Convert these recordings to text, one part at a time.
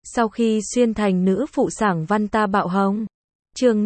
Sau khi xuyên thành nữ phụ sảng văn ta bạo hồng. Chương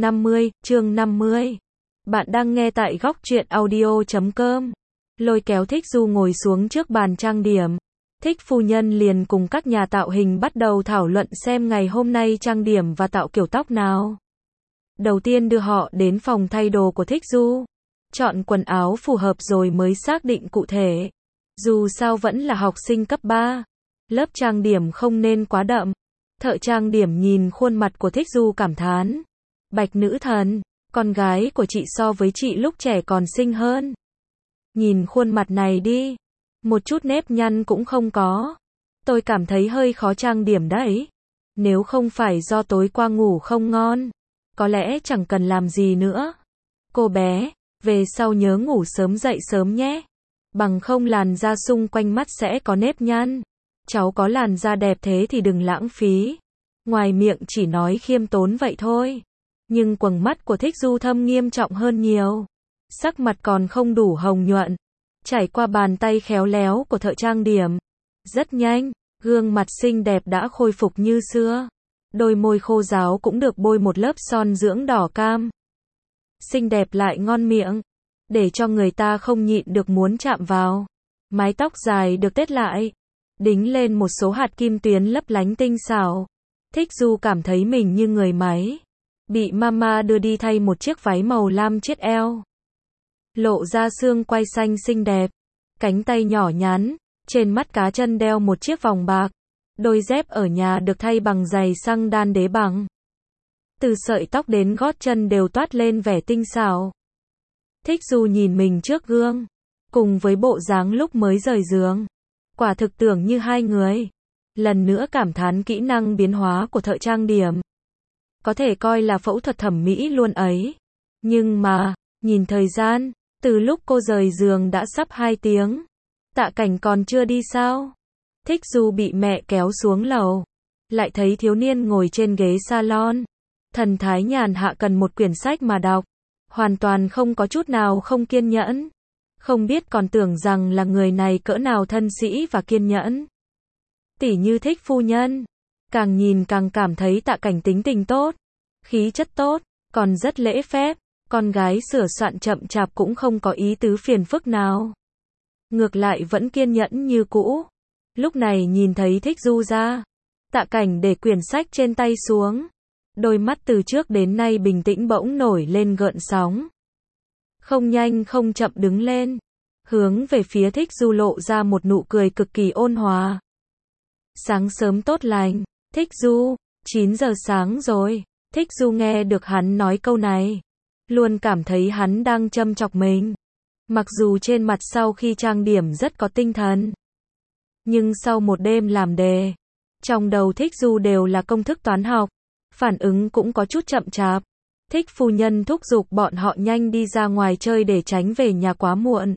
50. Bạn đang nghe tại góc truyện audio.com. Lôi kéo Thích Du ngồi xuống trước bàn trang điểm. Thích phu nhân liền cùng các nhà tạo hình bắt đầu thảo luận xem ngày hôm nay trang điểm và tạo kiểu tóc nào. Đầu tiên đưa họ đến phòng thay đồ của Thích Du. Chọn quần áo phù hợp rồi mới xác định cụ thể. Dù sao vẫn là học sinh cấp 3. Lớp trang điểm không nên quá đậm. Thợ trang điểm nhìn khuôn mặt của Thích Du cảm thán. Bạch nữ thần, con gái của chị so với chị lúc trẻ còn xinh hơn. Nhìn khuôn mặt này đi. Một chút nếp nhăn cũng không có. Tôi cảm thấy hơi khó trang điểm đấy. Nếu không phải do tối qua ngủ không ngon, có lẽ chẳng cần làm gì nữa. Cô bé, về sau nhớ ngủ sớm dậy sớm nhé. Bằng không làn da xung quanh mắt sẽ có nếp nhăn. Cháu có làn da đẹp thế thì đừng lãng phí. Ngoài miệng chỉ nói khiêm tốn vậy thôi. Nhưng quầng mắt của Thích Du thâm nghiêm trọng hơn nhiều. Sắc mặt còn không đủ hồng nhuận. Trải qua bàn tay khéo léo của thợ trang điểm. Rất nhanh, gương mặt xinh đẹp đã khôi phục như xưa. Đôi môi khô ráo cũng được bôi một lớp son dưỡng đỏ cam. Xinh đẹp lại ngon miệng. Để cho người ta không nhịn được muốn chạm vào. Mái tóc dài được tết lại. Đính lên một số hạt kim tuyến lấp lánh tinh xảo. Thích Du cảm thấy mình như người máy. Bị mama đưa đi thay một chiếc váy màu lam chiết eo. Lộ ra xương quai xanh xinh đẹp. Cánh tay nhỏ nhắn. Trên mắt cá chân đeo một chiếc vòng bạc. Đôi dép ở nhà được thay bằng giày xăng đan đế bằng. Từ sợi tóc đến gót chân đều toát lên vẻ tinh xảo. Thích Du nhìn mình trước gương. Cùng với bộ dáng lúc mới rời giường. Quả thực tưởng như hai người. Lần nữa cảm thán kỹ năng biến hóa của thợ trang điểm. Có thể coi là phẫu thuật thẩm mỹ luôn ấy. Nhưng mà, nhìn thời gian, từ lúc cô rời giường đã sắp 2 tiếng. Tạ Cảnh còn chưa đi sao? Thích Du bị mẹ kéo xuống lầu. Lại thấy thiếu niên ngồi trên ghế salon. Thần thái nhàn hạ cần một quyển sách mà đọc. Hoàn toàn không có chút nào không kiên nhẫn. Không biết còn tưởng rằng là người này cỡ nào thân sĩ và kiên nhẫn. Tỉ như Thích phu nhân. Càng nhìn càng cảm thấy Tạ Cảnh tính tình tốt. Khí chất tốt, còn rất lễ phép. Con gái sửa soạn chậm chạp cũng không có ý tứ phiền phức nào. Ngược lại vẫn kiên nhẫn như cũ. Lúc này nhìn thấy Thích Du ra. Tạ Cảnh để quyển sách trên tay xuống. Đôi mắt từ trước đến nay bình tĩnh bỗng nổi lên gợn sóng. Không nhanh không chậm đứng lên. Hướng về phía Thích Du lộ ra một nụ cười cực kỳ ôn hòa. Sáng sớm tốt lành. Thích Du, 9 giờ sáng rồi. Thích Du nghe được hắn nói câu này. Luôn cảm thấy hắn đang châm chọc mình. Mặc dù trên mặt sau khi trang điểm rất có tinh thần. Nhưng sau một đêm làm đề. Trong đầu Thích Du đều là công thức toán học. Phản ứng cũng có chút chậm chạp. Thích phu nhân thúc giục bọn họ nhanh đi ra ngoài chơi để tránh về nhà quá muộn.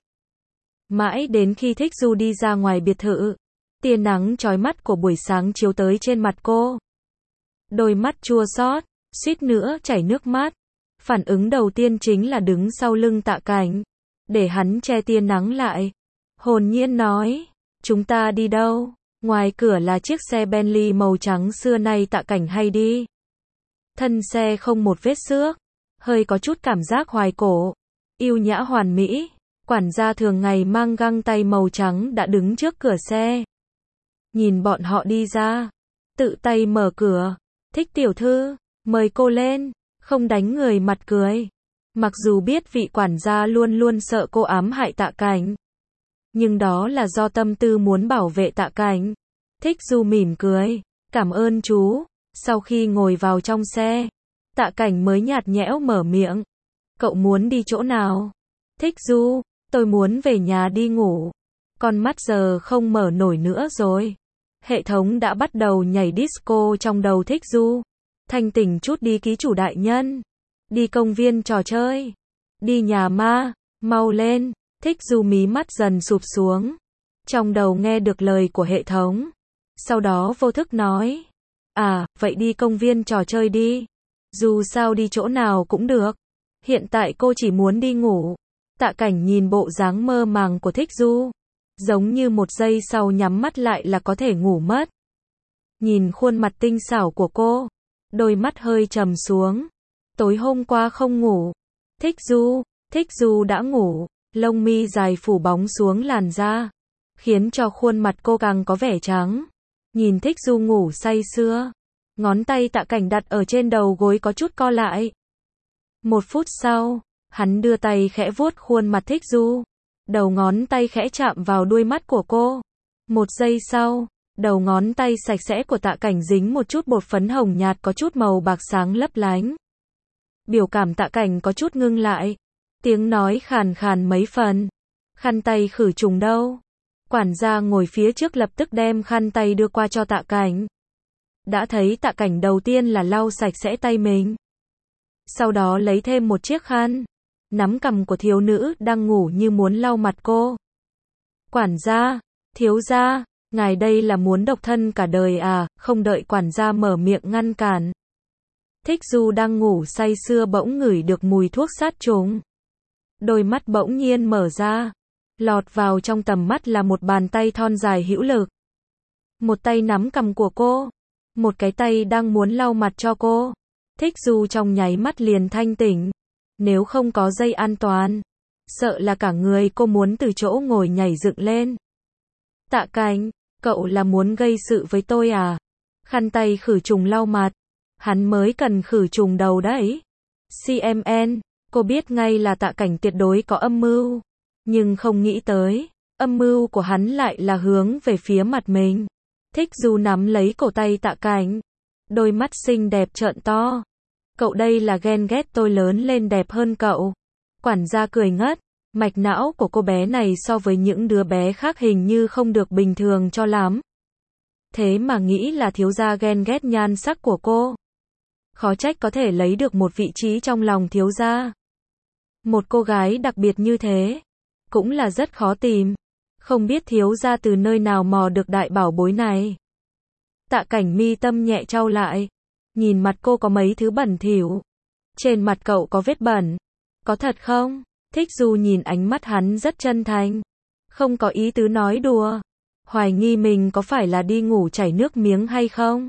Mãi đến khi Thích Du đi ra ngoài biệt thự. Tia nắng chói mắt của buổi sáng chiếu tới trên mặt cô. Đôi mắt chua xót, suýt nữa chảy nước mắt. Phản ứng đầu tiên chính là đứng sau lưng Tạ Cảnh. Để hắn che tia nắng lại. Hồn nhiên nói. Chúng ta đi đâu? Ngoài cửa là chiếc xe Bentley màu trắng xưa nay Tạ Cảnh hay đi. Thân xe không một vết xước. Hơi có chút cảm giác hoài cổ. Yêu nhã hoàn mỹ. Quản gia thường ngày mang găng tay màu trắng đã đứng trước cửa xe. Nhìn bọn họ đi ra. Tự tay mở cửa. Thích tiểu thư, mời cô lên. Không đánh người mặt cười. Mặc dù biết vị quản gia luôn luôn sợ cô ám hại Tạ Cảnh. Nhưng đó là do tâm tư muốn bảo vệ Tạ Cảnh. Thích Du mỉm cười. Cảm ơn chú. Sau khi ngồi vào trong xe, Tạ Cảnh mới nhạt nhẽo mở miệng. Cậu muốn đi chỗ nào? Thích Du, tôi muốn về nhà đi ngủ. Con mắt giờ không mở nổi nữa rồi. Hệ thống đã bắt đầu nhảy disco trong đầu Thích Du. Thanh tỉnh chút đi ký chủ đại nhân. Đi công viên trò chơi. Đi nhà ma, mau lên. Thích Du mí mắt dần sụp xuống. Trong đầu nghe được lời của hệ thống. Sau đó vô thức nói. À, vậy đi công viên trò chơi đi. Dù sao đi chỗ nào cũng được. Hiện tại cô chỉ muốn đi ngủ. Tạ Cảnh nhìn bộ dáng mơ màng của Thích Du. Giống như một giây sau nhắm mắt lại là có thể ngủ mất. nhìn khuôn mặt tinh xảo của cô, đôi mắt hơi trầm xuống. Tối hôm qua không ngủ. Thích Du đã ngủ, lông mi dài phủ bóng xuống làn da, khiến cho khuôn mặt cô càng có vẻ trắng. Nhìn Thích Du ngủ say sưa, ngón tay Tạ Cảnh đặt ở trên đầu gối có chút co lại. 1 phút sau, hắn đưa tay khẽ vuốt khuôn mặt Thích Du, đầu ngón tay khẽ chạm vào đuôi mắt của cô. 1 giây sau, đầu ngón tay sạch sẽ của Tạ Cảnh dính một chút bột phấn hồng nhạt có chút màu bạc sáng lấp lánh. Biểu cảm Tạ Cảnh có chút ngưng lại, tiếng nói khàn khàn mấy phần. Khăn tay khử trùng đâu? Quản gia ngồi phía trước lập tức đem khăn tay đưa qua cho Tạ Cảnh. Đã thấy Tạ Cảnh đầu tiên là lau sạch sẽ tay mình. Sau đó lấy thêm một chiếc khăn, nắm cằm của thiếu nữ đang ngủ như muốn lau mặt cô. Quản gia, thiếu gia, ngài đây là muốn độc thân cả đời à? Không đợi quản gia mở miệng ngăn cản, Thích Du đang ngủ say sưa bỗng ngửi được mùi thuốc sát trùng. Đôi mắt bỗng nhiên mở ra, lọt vào trong tầm mắt là một bàn tay thon dài hữu lực. Một tay nắm cằm của cô, một cái tay đang muốn lau mặt cho cô. Thích Du trong nháy mắt liền thanh tỉnh. Nếu không có dây an toàn, sợ là cả người cô muốn từ chỗ ngồi nhảy dựng lên. Tạ Cảnh, cậu là muốn gây sự với tôi à? Khăn tay khử trùng lau mặt, hắn mới cần khử trùng đầu đấy. CMN, cô biết ngay là Tạ Cảnh tuyệt đối có âm mưu, nhưng không nghĩ tới, âm mưu của hắn lại là hướng về phía mặt mình. Thích Du nắm lấy cổ tay Tạ Cảnh, đôi mắt xinh đẹp trợn to. Cậu đây là ghen ghét tôi lớn lên đẹp hơn cậu. Quản gia cười ngất, mạch não của cô bé này so với những đứa bé khác hình như không được bình thường cho lắm. Thế mà nghĩ là thiếu gia ghen ghét nhan sắc của cô. Khó trách có thể lấy được một vị trí trong lòng thiếu gia. Một cô gái đặc biệt như thế, cũng là rất khó tìm. Không biết thiếu gia từ nơi nào mò được đại bảo bối này. Tạ Cảnh mi tâm nhẹ chau lại, nhìn mặt cô có mấy thứ bẩn thỉu. Trên mặt cậu có vết bẩn. Có thật không? Thích Du nhìn ánh mắt hắn rất chân thành, không có ý tứ nói đùa. Hoài nghi mình có phải là đi ngủ chảy nước miếng hay không?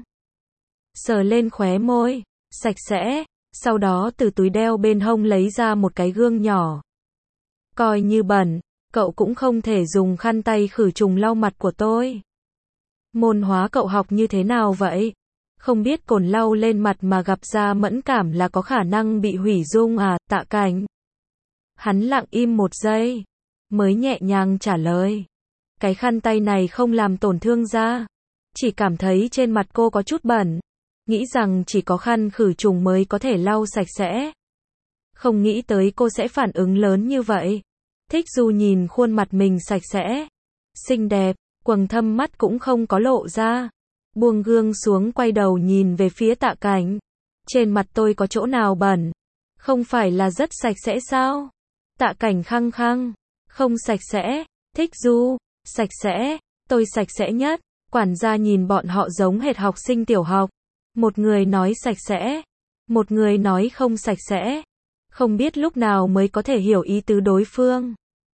Sờ lên khóe môi, sạch sẽ, sau đó từ túi đeo bên hông lấy ra một cái gương nhỏ. Coi như bẩn, cậu cũng không thể dùng khăn tay khử trùng lau mặt của tôi. Môn hóa cậu học như thế nào vậy? Không biết cồn lau lên mặt mà gặp da mẫn cảm là có khả năng bị hủy dung à? Tạ Cảnh. Hắn lặng im 1 giây, mới nhẹ nhàng trả lời. Cái khăn tay này không làm tổn thương da, chỉ cảm thấy trên mặt cô có chút bẩn, nghĩ rằng chỉ có khăn khử trùng mới có thể lau sạch sẽ. Không nghĩ tới cô sẽ phản ứng lớn như vậy. Thích Du nhìn khuôn mặt mình sạch sẽ, xinh đẹp, quầng thâm mắt cũng không có lộ ra. Buông gương xuống quay đầu nhìn về phía Tạ Cảnh. Trên mặt tôi có chỗ nào bẩn? Không phải là rất sạch sẽ sao? Tạ Cảnh khăng khăng. Không sạch sẽ. Thích Du. Sạch sẽ. Tôi sạch sẽ nhất. Quản gia nhìn bọn họ giống hệt học sinh tiểu học. Một người nói sạch sẽ, một người nói không sạch sẽ. Không biết lúc nào mới có thể hiểu ý tứ đối phương.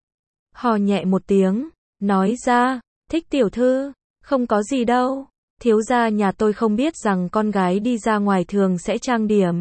Hò nhẹ một tiếng, nói ra, Thích tiểu thư, không có gì đâu. Thiếu gia nhà tôi không biết rằng con gái đi ra ngoài thường sẽ trang điểm.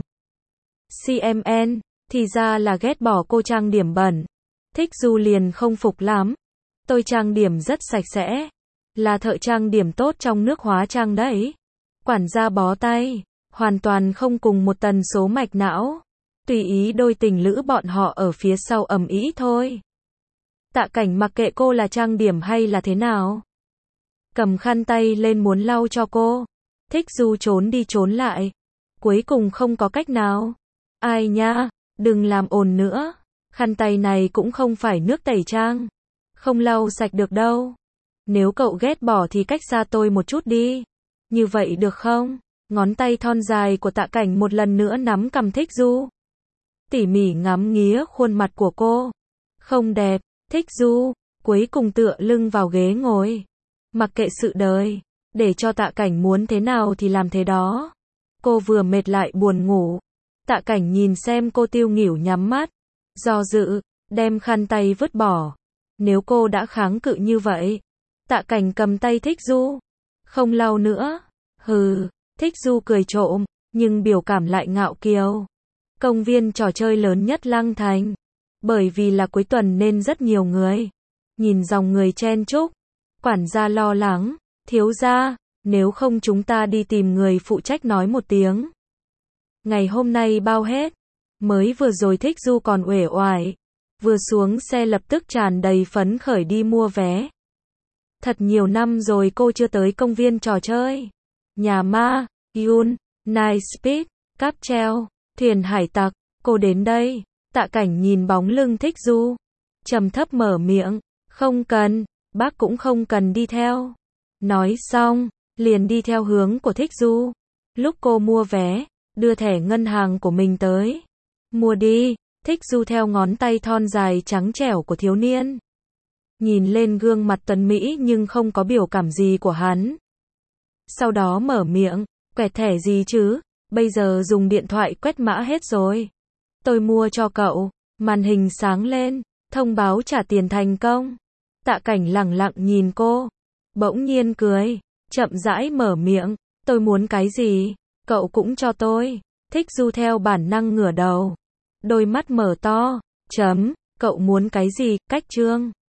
CMN, thì ra là ghét bỏ cô trang điểm bẩn. Thích Du liền không phục lắm. Tôi trang điểm rất sạch sẽ, là thợ trang điểm tốt trong nước hóa trang đấy. Quản gia bó tay, hoàn toàn không cùng một tần số mạch não. Tùy ý đôi tình lữ bọn họ ở phía sau ầm ĩ thôi. Tạ Cảnh mặc kệ cô là trang điểm hay là thế nào, cầm khăn tay lên muốn lau cho cô. Thích Du trốn đi trốn lại, cuối cùng không có cách nào. Ai nha, đừng làm ồn nữa. Khăn tay này cũng không phải nước tẩy trang, không lau sạch được đâu. Nếu cậu ghét bỏ thì cách xa tôi một chút đi. Như vậy được không? Ngón tay thon dài của Tạ Cảnh một lần nữa nắm cằm Thích Du, tỉ mỉ ngắm nghía khuôn mặt của cô. Không đẹp. Thích Du cuối cùng tựa lưng vào ghế ngồi, mặc kệ sự đời, để cho Tạ Cảnh muốn thế nào thì làm thế đó. Cô vừa mệt lại buồn ngủ. Tạ Cảnh nhìn xem cô tiêu nghỉu nhắm mắt, do dự, đem khăn tay vứt bỏ. Nếu cô đã kháng cự như vậy, Tạ Cảnh cầm tay Thích Du, không lau nữa, Hừ, Thích Du cười trộm, nhưng biểu cảm lại ngạo kiều. Công viên trò chơi lớn nhất Lăng Thành. Bởi vì là cuối tuần nên rất nhiều người. Nhìn dòng người chen chúc. Quản gia lo lắng, thiếu gia, nếu không chúng ta đi tìm người phụ trách nói một tiếng. Ngày hôm nay bao hết. Mới vừa rồi Thích Du còn uể oải. Vừa xuống xe lập tức tràn đầy phấn khởi đi mua vé. Thật nhiều năm rồi cô chưa tới công viên trò chơi. Nhà ma, Yun, Night Speed, cáp treo, thuyền hải tặc, cô đến đây. Tạ Cảnh nhìn bóng lưng Thích Du. Trầm thấp mở miệng, không cần, bác cũng không cần đi theo. Nói xong, liền đi theo hướng của Thích Du. Lúc cô mua vé, đưa thẻ ngân hàng của mình tới. Mua đi, Thích Du theo ngón tay thon dài trắng trẻo của thiếu niên. Nhìn lên gương mặt tuấn mỹ nhưng không có biểu cảm gì của hắn. Sau đó mở miệng, quẹt thẻ gì chứ, bây giờ dùng điện thoại quét mã hết rồi. Tôi mua cho cậu, màn hình sáng lên, thông báo trả tiền thành công. Tạ Cảnh lẳng lặng nhìn cô, bỗng nhiên cười, chậm rãi mở miệng, tôi muốn cái gì, cậu cũng cho tôi. Thích Du theo bản năng ngửa đầu, đôi mắt mở to, cậu muốn cái gì, cách chương.